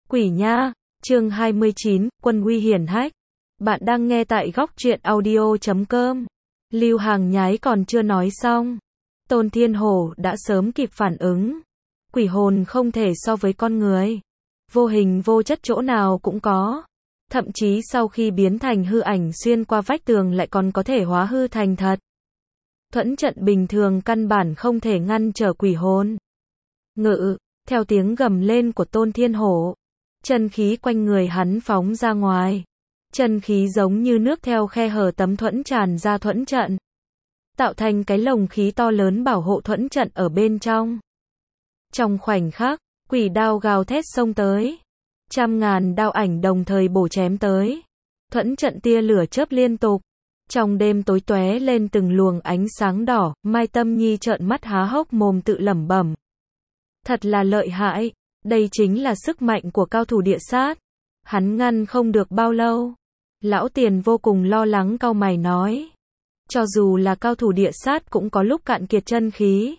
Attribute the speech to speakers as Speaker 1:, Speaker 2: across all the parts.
Speaker 1: Quỷ nha, chương 29, quân uy hiển hách. Bạn đang nghe tại góc truyện audio.com. Lưu Hàng Nhái còn chưa nói xong. Tôn Thiên Hổ đã sớm kịp phản ứng. Quỷ hồn không thể so với con người. Vô hình vô chất chỗ nào cũng có. Thậm chí sau khi biến thành hư ảnh xuyên qua vách tường lại còn có thể hóa hư thành thật. Thuẫn trận bình thường căn bản không thể ngăn trở quỷ hồn. Ngự, theo tiếng gầm lên của Tôn Thiên Hổ. Chân khí quanh người hắn phóng ra ngoài. Chân khí giống như nước theo khe hở tấm thuẫn tràn ra thuẫn trận. Tạo thành cái lồng khí to lớn bảo hộ thuẫn trận ở bên trong. Trong khoảnh khắc, quỷ đao gào thét xông tới. Trăm ngàn đao ảnh đồng thời bổ chém tới. Thuẫn trận tia lửa chớp liên tục. Trong đêm tối tóe lên từng luồng ánh sáng đỏ, Mai Tâm Nhi trợn mắt há hốc mồm tự lẩm bẩm. Thật là lợi hại, đây chính là sức mạnh của cao thủ địa sát. Hắn ngăn không được bao lâu. Lão Tiền vô cùng lo lắng cau mày nói. Cho dù là cao thủ địa sát cũng có lúc cạn kiệt chân khí.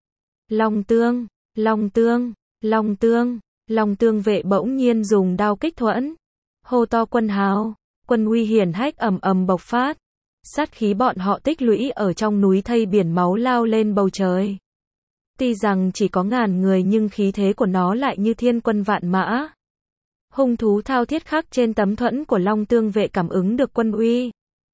Speaker 1: Long Tương, Long Tương, Long Tương, Long Tương vệ bỗng nhiên dùng đao kích thuẫn. Hô to quân hào, quân uy hiển hách ầm ầm bộc phát. Sát khí bọn họ tích lũy ở trong núi thây biển máu lao lên bầu trời. Tuy rằng chỉ có ngàn người nhưng khí thế của nó lại như thiên quân vạn mã. Hung thú thao thiết khắc trên tấm thuẫn của Long Tương vệ cảm ứng được quân uy.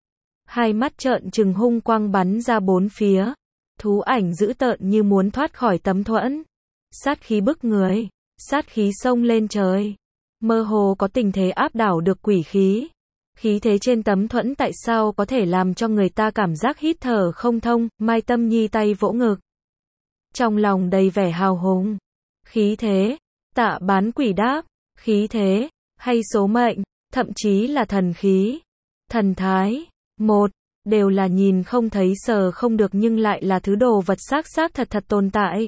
Speaker 1: Hai mắt trợn trừng hung quang bắn ra bốn phía. Thú ảnh dữ tợn như muốn thoát khỏi tấm thuẫn. Sát khí bức người. Sát khí xông lên trời. Mơ hồ có tình thế áp đảo được quỷ khí. Khí thế trên tấm thuẫn tại sao có thể làm cho người ta cảm giác hít thở không thông. Mai Tâm Nhi tay vỗ ngực. Trong lòng đầy vẻ hào hùng. Khí thế. Tạ Bán Quỷ đáp. Khí thế. Hay số mệnh. Thậm chí là thần khí. Thần thái. Một. Đều là nhìn không thấy sờ không được nhưng lại là thứ đồ vật xác xác thật thật tồn tại.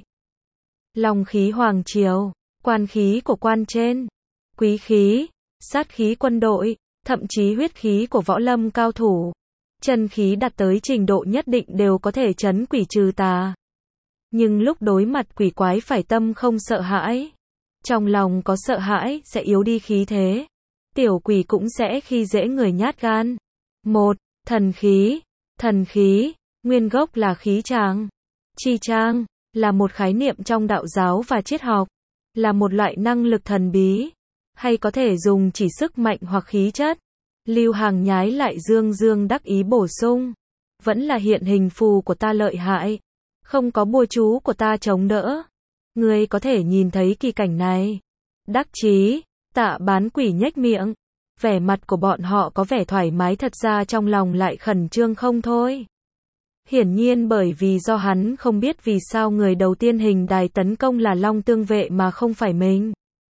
Speaker 1: Long khí hoàng triều. Quan khí của quan trên. Quý khí. Sát khí quân đội. Thậm chí huyết khí của võ lâm cao thủ. Chân khí đạt tới trình độ nhất định đều có thể trấn quỷ trừ tà. Nhưng lúc đối mặt quỷ quái phải tâm không sợ hãi. Trong lòng có sợ hãi sẽ yếu đi khí thế. Tiểu quỷ cũng sẽ khi dễ người nhát gan. Một. Thần khí. Thần khí. Nguyên gốc là khí tràng. Chi tràng là một khái niệm trong đạo giáo và triết học. Là một loại năng lực thần bí. Hay có thể dùng chỉ sức mạnh hoặc khí chất. Lưu Hàng Nhái lại dương dương đắc ý bổ sung. Vẫn là hiện hình phù của ta lợi hại. Không có bùa chú của ta chống đỡ. Ngươi có thể nhìn thấy kỳ cảnh này. Đắc chí, Tạ Bán Quỷ nhếch miệng. Vẻ mặt của bọn họ có vẻ thoải mái thật ra trong lòng lại khẩn trương không thôi. Hiển nhiên bởi vì do hắn không biết vì sao người đầu tiên hình đài tấn công là Long Tương vệ mà không phải mình.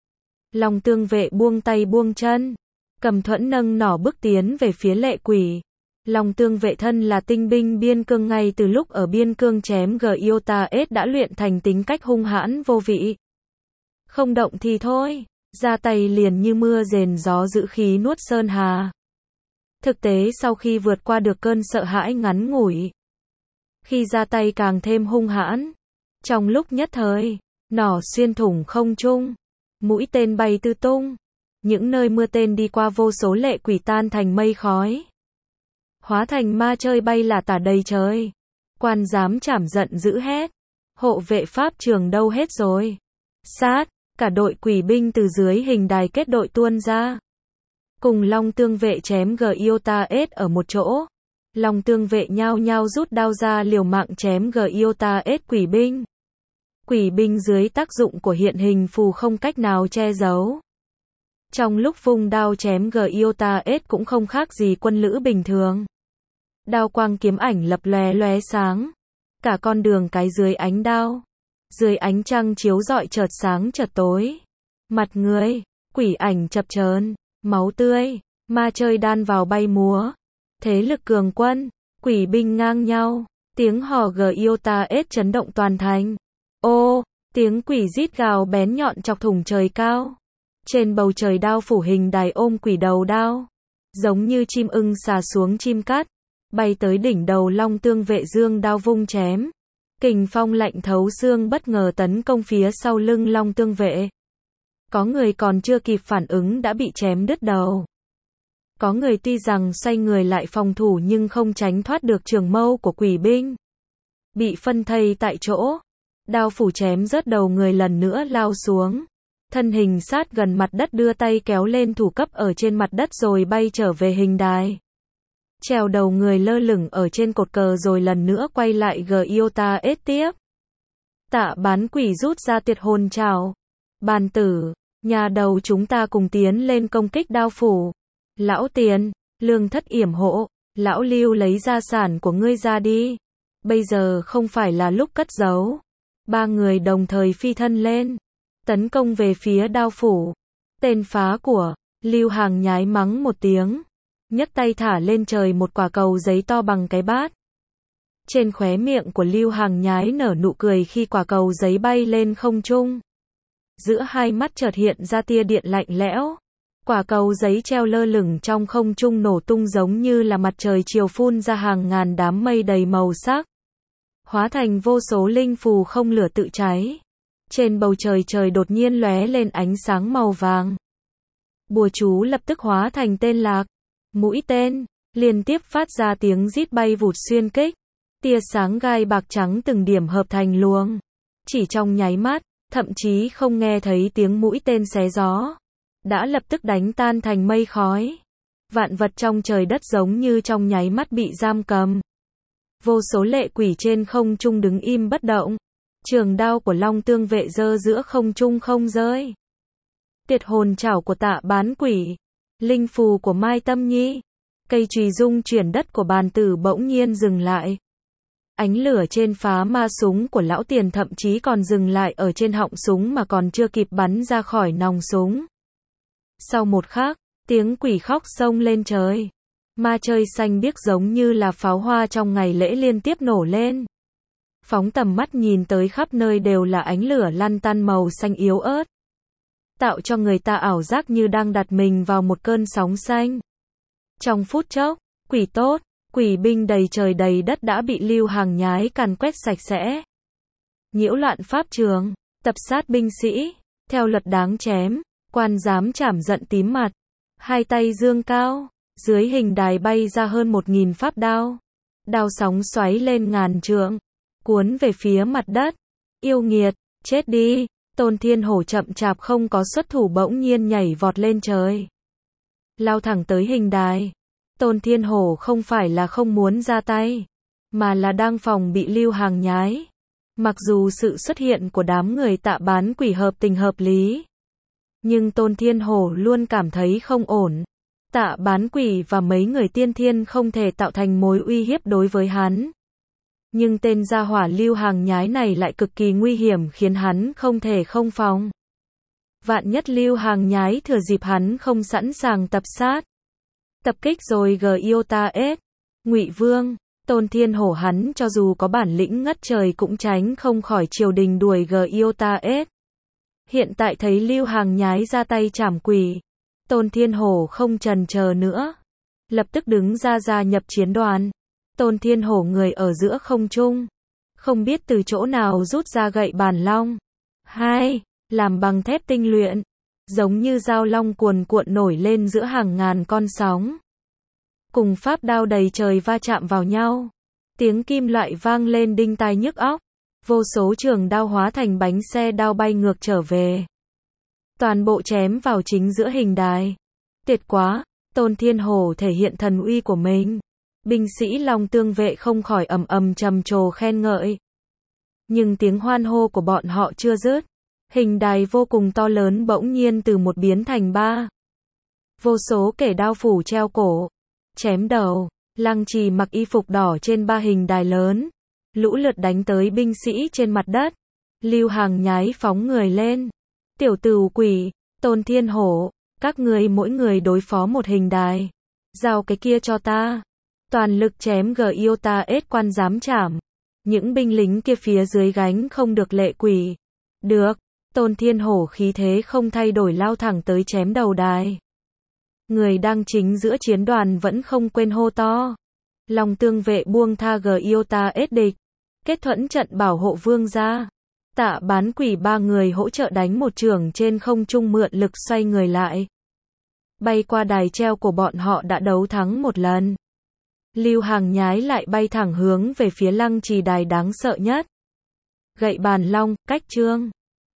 Speaker 1: Long Tương vệ buông tay buông chân. Cầm thuẫn nâng nỏ bước tiến về phía lệ quỷ. Long Tương vệ thân là tinh binh biên cương ngay từ lúc ở biên cương chém Giota S đã luyện thành tính cách hung hãn vô vị. Không động thì thôi, ra tay liền như mưa rền gió giữ khí nuốt sơn hà. Thực tế sau khi vượt qua được cơn sợ hãi ngắn ngủi, khi ra tay càng thêm hung hãn. Trong lúc nhất thời, nỏ xuyên thủng không trung, mũi tên bay tứ tung, những nơi mưa tên đi qua vô số lệ quỷ tan thành mây khói. Hóa thành ma chơi bay là tả đầy trời. Quan giám trảm giận dữ hét. Hộ vệ pháp trường đâu hết rồi? Sát, cả đội quỷ binh từ dưới hình đài kết đội tuôn ra. Cùng Long Tương vệ chém Giota S ở một chỗ. Long Tương vệ nhao nhao rút đao ra liều mạng chém Giota S quỷ binh. Quỷ binh dưới tác dụng của hiện hình phù không cách nào che giấu. Trong lúc vung đao chém Giota S cũng không khác gì quân lữ bình thường. Đao quang kiếm ảnh lập lóe lóe sáng. Cả con đường cái dưới ánh đao. Dưới ánh trăng chiếu rọi chợt sáng chợt tối. Mặt người, quỷ ảnh chập chờn, máu tươi, ma chơi đan vào bay múa. Thế lực cường quân, quỷ binh ngang nhau. Tiếng hò Giota S chấn động toàn thành. Ô, tiếng quỷ rít gào bén nhọn chọc thủng trời cao. Trên bầu trời đao phủ hình đài ôm quỷ đầu đao. Giống như chim ưng xà xuống chim cắt. Bay tới đỉnh đầu Long Tương vệ dương đao vung chém. Kình phong lạnh thấu xương bất ngờ tấn công phía sau lưng Long Tương vệ. Có người còn chưa kịp phản ứng đã bị chém đứt đầu. Có người tuy rằng xoay người lại phòng thủ nhưng không tránh thoát được trường mâu của quỷ binh. Bị phân thây tại chỗ. Đao phủ chém rớt đầu người lần nữa lao xuống. Thân hình sát gần mặt đất đưa tay kéo lên thủ cấp ở trên mặt đất rồi bay trở về hình đài. Trèo đầu người lơ lửng ở trên cột cờ rồi lần nữa quay lại Giota S tiếp. Tạ Bán Quỷ rút ra tuyệt hồn trảo. Bàn tử, nhà đầu chúng ta cùng tiến lên công kích đao phủ. Lão Tiền, Lương Thất yểm hộ, lão Lưu lấy gia sản của ngươi ra đi. Bây giờ không phải là lúc cất giấu. Ba người đồng thời phi thân lên. Tấn công về phía đao phủ. Tên phá của, Lưu Hàng nhái mắng một tiếng. Nhấc tay thả lên trời một quả cầu giấy to bằng cái bát. Trên khóe miệng của Lưu Hàng nhái nở nụ cười khi quả cầu giấy bay lên không trung. Giữa hai mắt chợt hiện ra tia điện lạnh lẽo. Quả cầu giấy treo lơ lửng trong không trung nổ tung giống như là mặt trời chiều phun ra hàng ngàn đám mây đầy màu sắc. Hóa thành vô số linh phù không lửa tự cháy. Trên bầu trời trời đột nhiên lóe lên ánh sáng màu vàng. Bùa chú lập tức hóa thành tên lạc. Mũi tên, liên tiếp phát ra tiếng rít bay vụt xuyên kích. Tia sáng gai bạc trắng từng điểm hợp thành luồng. Chỉ trong nháy mắt, thậm chí không nghe thấy tiếng mũi tên xé gió. Đã lập tức đánh tan thành mây khói. Vạn vật trong trời đất giống như trong nháy mắt bị giam cầm. Vô số lệ quỷ trên không trung đứng im bất động. Trường đao của Long Tương Vệ giơ giữa không trung không rơi. Tuyệt hồn trảo của Tạ Bán Quỷ. Linh phù của Mai Tâm Nhi. Cây chùy dung chuyển đất của Bàn Tử bỗng nhiên dừng lại. Ánh lửa trên phá ma súng của Lão Tiền thậm chí còn dừng lại ở trên họng súng mà còn chưa kịp bắn ra khỏi nòng súng. Sau một khắc, tiếng quỷ khóc xông lên trời. Ma chơi xanh biếc giống như là pháo hoa trong ngày lễ liên tiếp nổ lên. Phóng tầm mắt nhìn tới khắp nơi đều là ánh lửa lăn tăn màu xanh yếu ớt. Tạo cho người ta ảo giác như đang đặt mình vào một cơn sóng xanh. Trong phút chốc, quỷ tốt, quỷ binh đầy trời đầy đất đã bị Lưu Hàng nhái càn quét sạch sẽ. Nhiễu loạn pháp trường, tập sát binh sĩ, theo luật đáng chém, quan giám trảm giận tím mặt. Hai tay dương cao, dưới hình đài bay ra hơn 1000 pháp đao. Đao sóng xoáy lên ngàn trượng, cuốn về phía mặt đất. Yêu nghiệt, chết đi. Tôn Thiên Hổ chậm chạp không có xuất thủ bỗng nhiên nhảy vọt lên trời. Lao thẳng tới hình đài. Tôn Thiên Hổ không phải là không muốn ra tay, mà là đang phòng bị Lưu Hàng nhái. Mặc dù sự xuất hiện của đám người Tạ Bán Quỷ hợp tình hợp lý, nhưng Tôn Thiên Hổ luôn cảm thấy không ổn. Tạ Bán Quỷ và mấy người tiên thiên không thể tạo thành mối uy hiếp đối với hắn. Nhưng tên gia hỏa Lưu Hàng nhái này lại cực kỳ nguy hiểm khiến hắn không thể không phòng. Vạn nhất Lưu Hàng nhái thừa dịp hắn không sẵn sàng tập sát. Tập kích rồi Giota S. Ngụy Vương, Tôn Thiên Hổ hắn cho dù có bản lĩnh ngất trời cũng tránh không khỏi triều đình đuổi Giota S. Hiện tại thấy Lưu Hàng nhái ra tay trảm quỷ. Tôn Thiên Hổ không chần chờ nữa. Lập tức đứng ra gia nhập chiến đoàn. Tôn Thiên Hổ người ở giữa không trung. Không biết từ chỗ nào rút ra gậy bàn long. Làm bằng thép tinh luyện. Giống như dao long cuồn cuộn nổi lên giữa hàng ngàn con sóng. Cùng pháp đao đầy trời va chạm vào nhau. Tiếng kim loại vang lên đinh tai nhức óc. Vô số trường đao hóa thành bánh xe đao bay ngược trở về. Toàn bộ chém vào chính giữa hình đài. Tuyệt quá, Tôn Thiên Hổ thể hiện thần uy của mình. Binh sĩ Long Tương Vệ không khỏi ầm ầm trầm trồ khen ngợi. Nhưng tiếng hoan hô của bọn họ chưa dứt. Hình đài vô cùng to lớn bỗng nhiên từ một biến thành ba. Vô số kẻ đao phủ treo cổ, chém đầu. Lăng Trì mặc y phục đỏ trên ba hình đài lớn. Lũ lượt đánh tới binh sĩ trên mặt đất. Lưu Hàng nhái phóng người lên. Tiểu Tửu Quỷ, Tôn Thiên Hổ, các người mỗi người đối phó một hình đài. Giao cái kia cho ta. Toàn lực chém Giota S quan giám trảm. Những binh lính kia phía dưới gánh không được lệ quỷ. Được, Tôn Thiên Hổ khí thế không thay đổi lao thẳng tới chém đầu đài. Người đang chính giữa chiến đoàn vẫn không quên hô to. Long Tương Vệ buông tha Giota S địch. Kết thuẫn trận bảo hộ vương gia. Tạ Bán Quỷ ba người hỗ trợ đánh một chưởng trên không trung mượn lực xoay người lại. Bay qua đài treo của bọn họ đã đấu thắng một lần. Lưu Hàng Nhái lại bay thẳng hướng về phía Lăng Trì đài đáng sợ nhất. Gậy Bàn Long, cách Trương